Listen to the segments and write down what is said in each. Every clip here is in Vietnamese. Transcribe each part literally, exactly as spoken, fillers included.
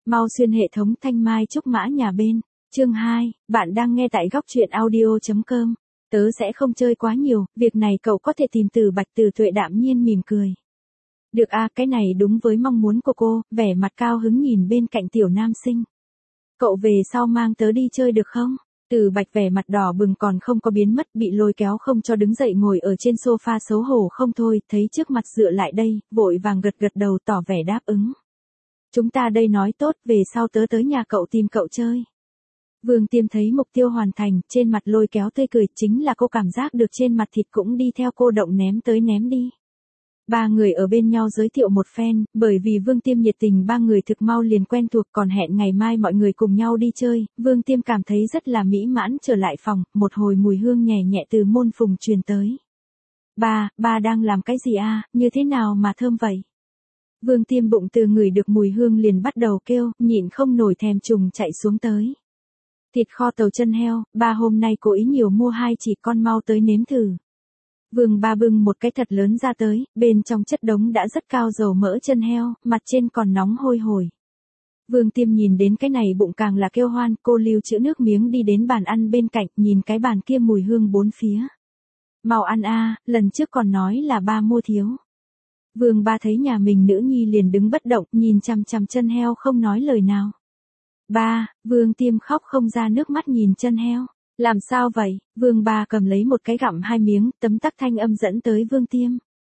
Mau xuyên hệ thống thanh mai trúc mã nhà bên. Chương hai, bạn đang nghe tại góc truyện audio chấm com. Tớ sẽ không chơi quá nhiều, việc này cậu có thể tìm từ Bạch Từ Tuệ đạm nhiên mỉm cười. Được a, cái này đúng với mong muốn của cô, vẻ mặt cao hứng nhìn bên cạnh tiểu nam sinh. Cậu về sau mang tớ đi chơi được không? Từ Bạch vẻ mặt đỏ bừng còn không có biến mất, bị lôi kéo không cho đứng dậy ngồi ở trên sofa xấu hổ không thôi, thấy trước mặt dựa lại đây, vội vàng gật gật đầu tỏ vẻ đáp ứng. Chúng ta đây nói tốt, về sau tớ tới nhà cậu tìm cậu chơi. Vương Tiêm thấy mục tiêu hoàn thành, trên mặt lôi kéo tươi cười, chính là cô cảm giác được trên mặt thịt cũng đi theo cô động ném tới ném đi. Ba người ở bên nhau giới thiệu một phen, bởi vì Vương Tiêm nhiệt tình ba người thực mau liền quen thuộc, còn hẹn ngày mai mọi người cùng nhau đi chơi. Vương Tiêm cảm thấy rất là mỹ mãn, trở lại phòng, một hồi mùi hương nhẹ nhẹ từ môn phùng truyền tới. Ba, ba đang làm cái gì a, như thế nào mà thơm vậy? Vương Tiêm bụng từ ngửi được mùi hương liền bắt đầu kêu, nhịn không nổi thèm trùng chạy xuống tới. Thịt kho tàu chân heo, ba hôm nay cố ý nhiều mua hai chỉ, con mau tới nếm thử. Vương Ba bưng một cái thật lớn ra tới, bên trong chất đống đã rất cao dầu mỡ chân heo, mặt trên còn nóng hôi hổi. Vương Tiêm nhìn đến cái này bụng càng là kêu hoan, cô lưu trữ nước miếng đi đến bàn ăn bên cạnh, nhìn cái bàn kia mùi hương bốn phía. Mau ăn a, lần trước còn nói là ba mua thiếu. Vương Ba thấy nhà mình nữ nhi liền đứng bất động, nhìn chằm chằm chân heo không nói lời nào. Ba, Vương Tiêm khóc không ra nước mắt nhìn chân heo. Làm sao vậy? Vương Ba cầm lấy một cái gặm hai miếng, tấm tắc thanh âm dẫn tới Vương Tiêm.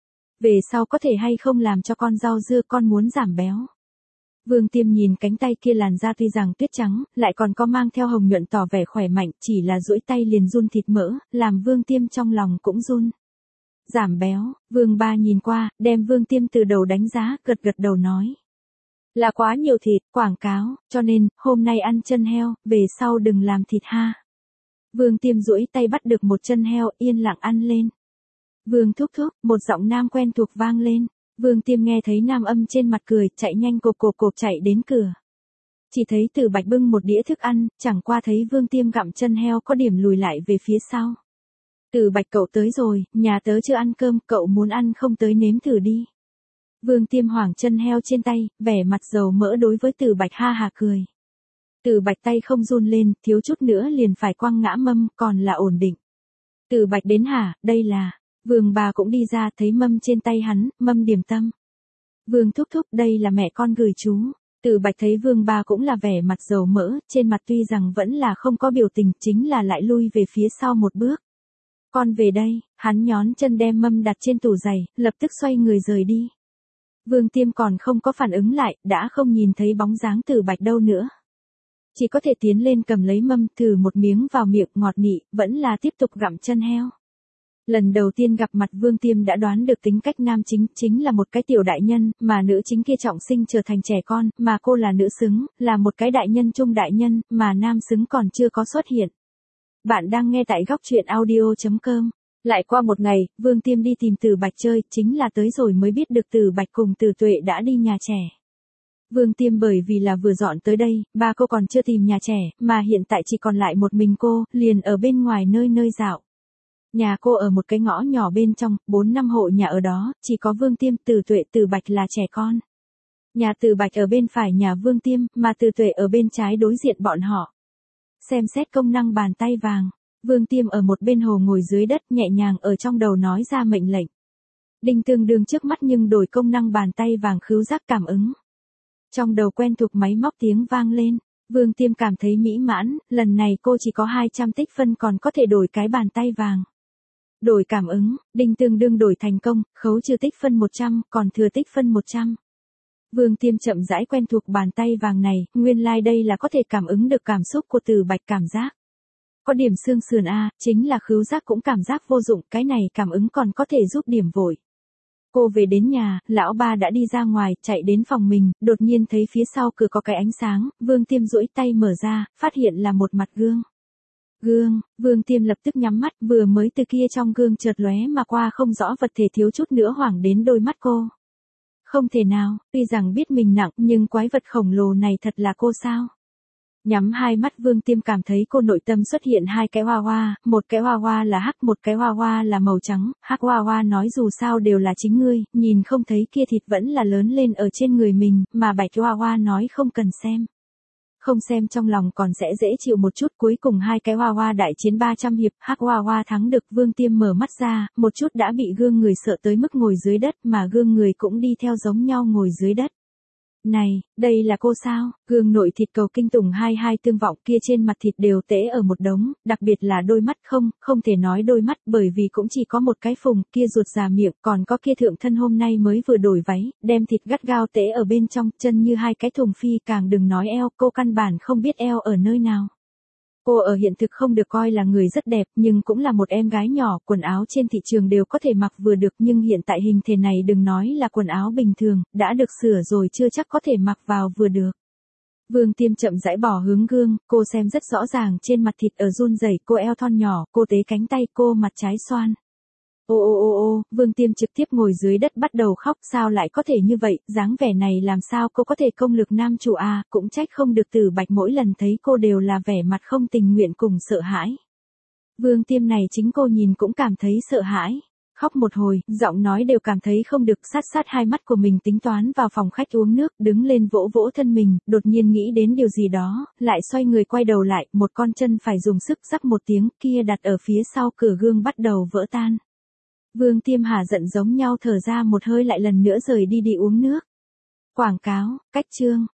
Về sau có thể hay không làm cho con rau dưa, con muốn giảm béo. Vương Tiêm nhìn cánh tay kia làn da tuy rằng tuyết trắng, lại còn có mang theo hồng nhuận tỏ vẻ khỏe mạnh, chỉ là duỗi tay liền run thịt mỡ, làm Vương Tiêm trong lòng cũng run. Giảm béo, Vương Ba nhìn qua, đem Vương Tiêm từ đầu đánh giá, gật gật đầu nói. Là quá nhiều thịt, quảng cáo, cho nên, hôm nay ăn chân heo, về sau đừng làm thịt ha. Vương Tiêm duỗi tay bắt được một chân heo, yên lặng ăn lên. Vương thúc thúc, một giọng nam quen thuộc vang lên. Vương Tiêm nghe thấy nam âm trên mặt cười, chạy nhanh cộp cộp cộp chạy đến cửa. Chỉ thấy Từ Bạch bưng một đĩa thức ăn, chẳng qua thấy Vương Tiêm gặm chân heo có điểm lùi lại về phía sau. Từ Bạch cậu tới rồi, nhà tớ chưa ăn cơm, cậu muốn ăn không tới nếm thử đi. Vương Tiêm hoảng chân heo trên tay, vẻ mặt dầu mỡ đối với Từ Bạch ha hà cười. Từ Bạch tay không run lên, thiếu chút nữa liền phải quăng ngã mâm, còn là ổn định. Từ Bạch đến hả, đây là, Vương Bà cũng đi ra, thấy mâm trên tay hắn, mâm điểm tâm. Vương thúc thúc, đây là mẹ con gửi chú. Từ Bạch thấy Vương Ba cũng là vẻ mặt dầu mỡ, trên mặt tuy rằng vẫn là không có biểu tình, chính là lại lui về phía sau một bước. Con về đây, hắn nhón chân đem mâm đặt trên tủ giày, lập tức xoay người rời đi. Vương Tiêm còn không có phản ứng lại, đã không nhìn thấy bóng dáng Từ Bạch đâu nữa. Chỉ có thể tiến lên cầm lấy mâm, thử một miếng vào miệng ngọt nị, vẫn là tiếp tục gặm chân heo. Lần đầu tiên gặp mặt Vương Tiêm đã đoán được tính cách nam chính, chính là một cái tiểu đại nhân, mà nữ chính kia trọng sinh trở thành trẻ con, mà cô là nữ xứng, là một cái đại nhân trung đại nhân, mà nam xứng còn chưa có xuất hiện. Bạn đang nghe tại góc truyện audio chấm com. Lại qua một ngày, Vương Tiêm đi tìm Từ Bạch chơi, chính là tới rồi mới biết được Từ Bạch cùng Từ Tuệ đã đi nhà trẻ. Vương Tiêm bởi vì là vừa dọn tới đây, ba cô còn chưa tìm nhà trẻ, mà hiện tại chỉ còn lại một mình cô, liền ở bên ngoài nơi nơi dạo. Nhà cô ở một cái ngõ nhỏ bên trong, bốn năm hộ nhà ở đó, chỉ có Vương Tiêm, Từ Tuệ, Từ Bạch là trẻ con. Nhà Từ Bạch ở bên phải nhà Vương Tiêm, mà Từ Tuệ ở bên trái đối diện bọn họ. Xem xét công năng bàn tay vàng, Vương Tiêm ở một bên hồ ngồi dưới đất nhẹ nhàng ở trong đầu nói ra mệnh lệnh. Đinh tương đương trước mắt nhưng đổi công năng bàn tay vàng khứu giác cảm ứng. Trong đầu quen thuộc máy móc tiếng vang lên, Vương Tiêm cảm thấy mỹ mãn, lần này cô chỉ có hai trăm tích phân còn có thể đổi cái bàn tay vàng. Đổi cảm ứng, đinh tương đương đổi thành công, khấu trừ tích phân một trăm, còn thừa tích phân một trăm. Vương Tiêm chậm rãi quen thuộc bàn tay vàng này, nguyên lai like đây là có thể cảm ứng được cảm xúc của Từ Bạch cảm giác. Có điểm xương sườn a, chính là khứu giác cũng cảm giác vô dụng, cái này cảm ứng còn có thể giúp điểm vội. Cô về đến nhà, lão ba đã đi ra ngoài, chạy đến phòng mình, đột nhiên thấy phía sau cửa có cái ánh sáng, Vương Tiêm duỗi tay mở ra, phát hiện là một mặt gương. Gương, Vương Tiêm lập tức nhắm mắt, vừa mới từ kia trong gương chợt lóe mà qua không rõ vật thể thiếu chút nữa hoảng đến đôi mắt cô. Không thể nào, tuy rằng biết mình nặng, nhưng quái vật khổng lồ này thật là cô sao? Nhắm hai mắt Vương Tiêm cảm thấy cô nội tâm xuất hiện hai cái hoa hoa, một cái hoa hoa là hắc, một cái hoa hoa là màu trắng, hắc hoa hoa nói dù sao đều là chính ngươi, nhìn không thấy kia thịt vẫn là lớn lên ở trên người mình, mà bạch hoa hoa nói không cần xem. Không xem trong lòng còn sẽ dễ chịu một chút, cuối cùng hai cái hoa hoa đại chiến ba trăm hiệp, hắc hoa hoa thắng được. Vương Tiêm mở mắt ra, một chút đã bị gương người sợ tới mức ngồi dưới đất, mà gương người cũng đi theo giống nhau ngồi dưới đất. Này, đây là cô sao? Gương nội thịt cầu kinh tủng hai hai tương vọng kia trên mặt thịt đều tễ ở một đống, đặc biệt là đôi mắt không, không thể nói đôi mắt bởi vì cũng chỉ có một cái phùng, kia ruột già miệng, còn có kia thượng thân hôm nay mới vừa đổi váy, đem thịt gắt gao tễ ở bên trong, chân như hai cái thùng phi, càng đừng nói eo, cô căn bản không biết eo ở nơi nào. Cô ở hiện thực không được coi là người rất đẹp, nhưng cũng là một em gái nhỏ, quần áo trên thị trường đều có thể mặc vừa được, nhưng hiện tại hình thể này đừng nói là quần áo bình thường, đã được sửa rồi chưa chắc có thể mặc vào vừa được. Vương Tiêm chậm rãi bỏ hướng gương, cô xem rất rõ ràng trên mặt thịt ở run rẩy, cô eo thon nhỏ, cô tế cánh tay, cô mặt trái xoan. Ô ô ô ô, Vương Tiêm trực tiếp ngồi dưới đất bắt đầu khóc, sao lại có thể như vậy, dáng vẻ này làm sao cô có thể công lực nam chủ à, cũng trách không được Tử Bạch mỗi lần thấy cô đều là vẻ mặt không tình nguyện cùng sợ hãi. Vương Tiêm này chính cô nhìn cũng cảm thấy sợ hãi. Khóc một hồi, giọng nói đều cảm thấy không được, sát sát hai mắt của mình tính toán vào phòng khách uống nước, đứng lên vỗ vỗ thân mình, đột nhiên nghĩ đến điều gì đó, lại xoay người quay đầu lại, một con chân phải dùng sức rắc một tiếng, kia đặt ở phía sau cửa gương bắt đầu vỡ tan. Vương Tiêm hả giận giống nhau thở ra một hơi lại lần nữa rời đi đi uống nước. Quảng cáo, cách chương.